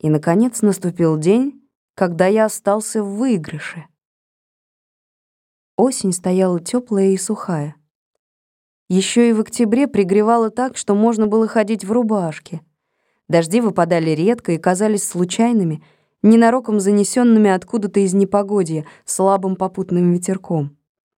И, наконец, наступил день, когда я остался в выигрыше. Осень стояла теплая и сухая. Еще и в октябре пригревало так, что можно было ходить в рубашке. Дожди выпадали редко и казались случайными, ненароком занесенными откуда-то из непогодья слабым попутным ветерком.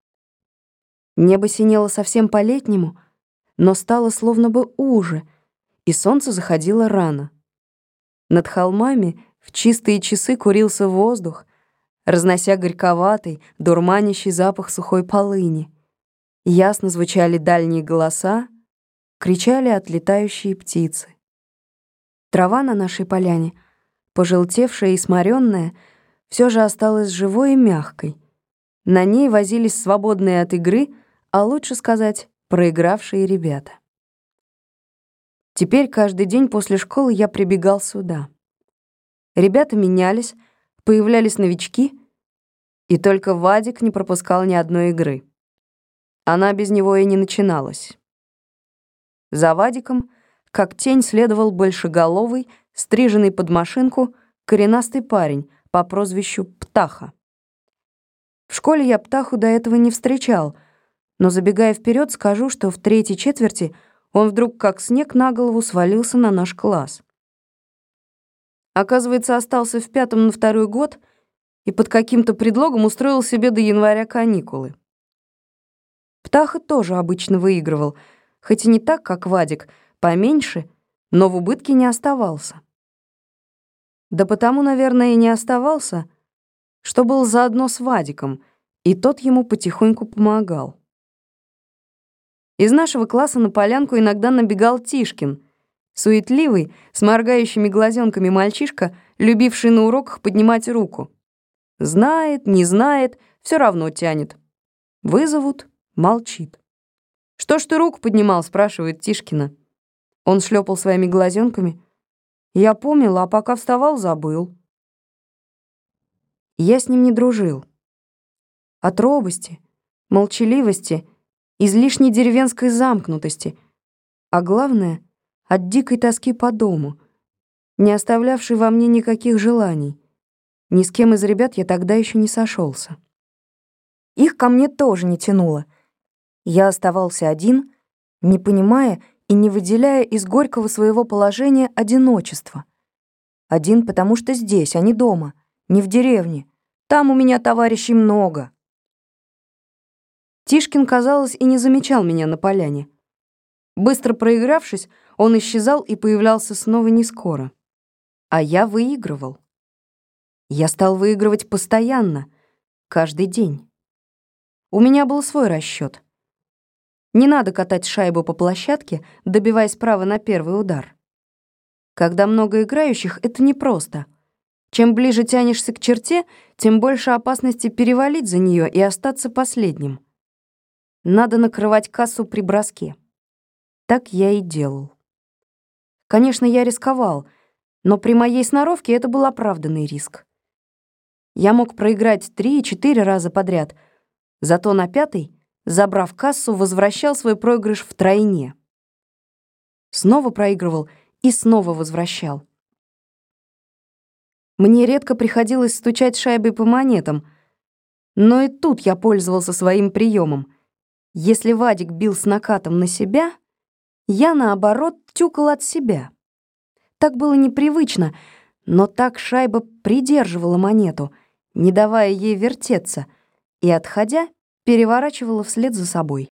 Небо синело совсем по-летнему, но стало словно бы уже, и солнце заходило рано. Над холмами в чистые часы курился воздух, разнося горьковатый, дурманящий запах сухой полыни. Ясно звучали дальние голоса, кричали отлетающие птицы. Трава на нашей поляне, пожелтевшая и сморённая, все же осталась живой и мягкой. На ней возились свободные от игры, а лучше сказать, проигравшие ребята. Теперь каждый день после школы я прибегал сюда. Ребята менялись, появлялись новички, и только Вадик не пропускал ни одной игры. Она без него и не начиналась. За Вадиком, как тень, следовал большеголовый, стриженный под машинку, коренастый парень по прозвищу Птаха. В школе я Птаху до этого не встречал, но, забегая вперед, скажу, что в третьей четверти он вдруг как снег на голову свалился на наш класс. Оказывается, остался в пятом на второй год и под каким-то предлогом устроил себе до января каникулы. Птаха тоже обычно выигрывал, хоть и не так, как Вадик, поменьше, но в убытке не оставался. Да потому, наверное, и не оставался, что был заодно с Вадиком, и тот ему потихоньку помогал. Из нашего класса на полянку иногда набегал Тишкин, суетливый, с моргающими глазенками мальчишка, любивший на уроках поднимать руку. Знает, не знает, все равно тянет. Вызовут — молчит. «Что ж ты руку поднимал?» — спрашивает Тишкина. Он шлепал своими глазенками. Я помнил, а пока вставал, забыл. Я с ним не дружил. От робости, молчаливости, излишней деревенской замкнутости, а главное — от дикой тоски по дому, не оставлявшей во мне никаких желаний. Ни с кем из ребят я тогда еще не сошелся. Их ко мне тоже не тянуло. Я оставался один, не понимая и не выделяя из горького своего положения одиночество. Один, потому что здесь, а не дома, не в деревне. Там у меня товарищей много. Тишкин, казалось, и не замечал меня на поляне. Быстро проигравшись, он исчезал и появлялся снова не скоро. А я выигрывал. Я стал выигрывать постоянно, каждый день. У меня был свой расчет. Не надо катать шайбу по площадке, добиваясь права на первый удар. Когда много играющих, это непросто. Чем ближе тянешься к черте, тем больше опасности перевалить за нее и остаться последним. Надо накрывать кассу при броске. Так я и делал. Конечно, я рисковал, но при моей сноровке это был оправданный риск. Я мог проиграть 3-4 раза подряд, зато на пятый, забрав кассу, возвращал свой проигрыш втройне. Снова проигрывал и снова возвращал. Мне редко приходилось стучать шайбой по монетам, но и тут я пользовался своим приемом. Если Вадик бил с накатом на себя, я, наоборот, тюкал от себя. Так было непривычно, но так шайба придерживала монету, не давая ей вертеться, и, отходя, переворачивала вслед за собой.